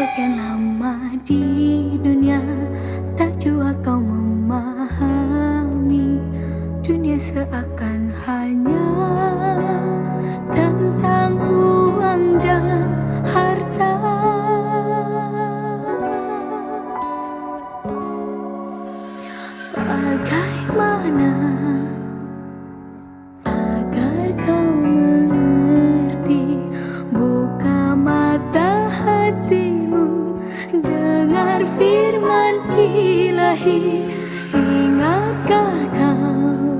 Sekian lama di dunia, tak jua kau memahami. Dunia seakan hanya tentang uang dan harta. Bagaimana agar kau mengerti? Buka mata hatimu, dengar firman Ilahi. Ingatkah kau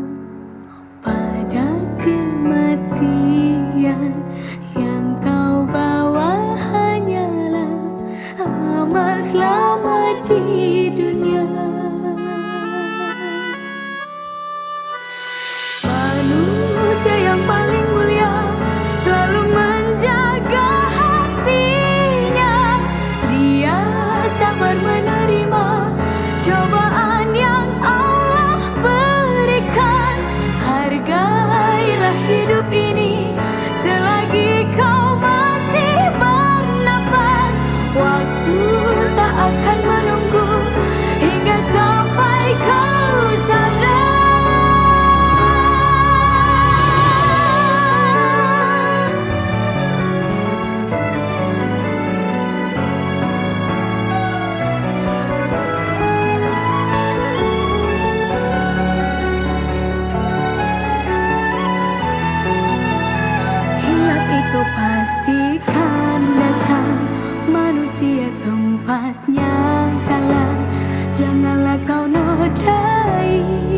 pada kematian? Yang kau bawa hanyalah amal selamat di dunia. Manusia yang paling mulia selalu menjaga hatinya. Dia sabar menerima cobaan yang Allah berikan. Hargailah hidup ini selagi kau masih bernafas. Waktu tak akan menunggu hingga sampai kau sadar. Itu pastikan datang, manusia tempatnya salah. Janganlah kau nodai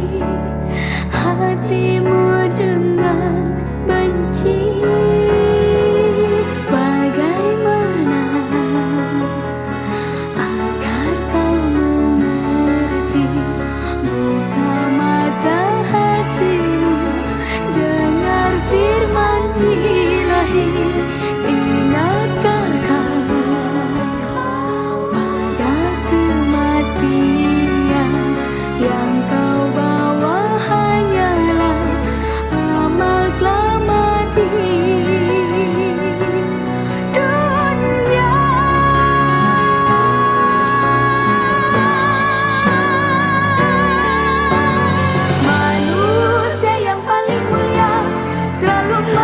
hatimu dengan benci. Bagaimana agar kau mengerti? Buka mata hatimu, dengar firman Ilahi. Ingatkah kau pada kematian? Yang kau bawa hanyalah amal selamat di dunia. Manusia yang paling mulia selalu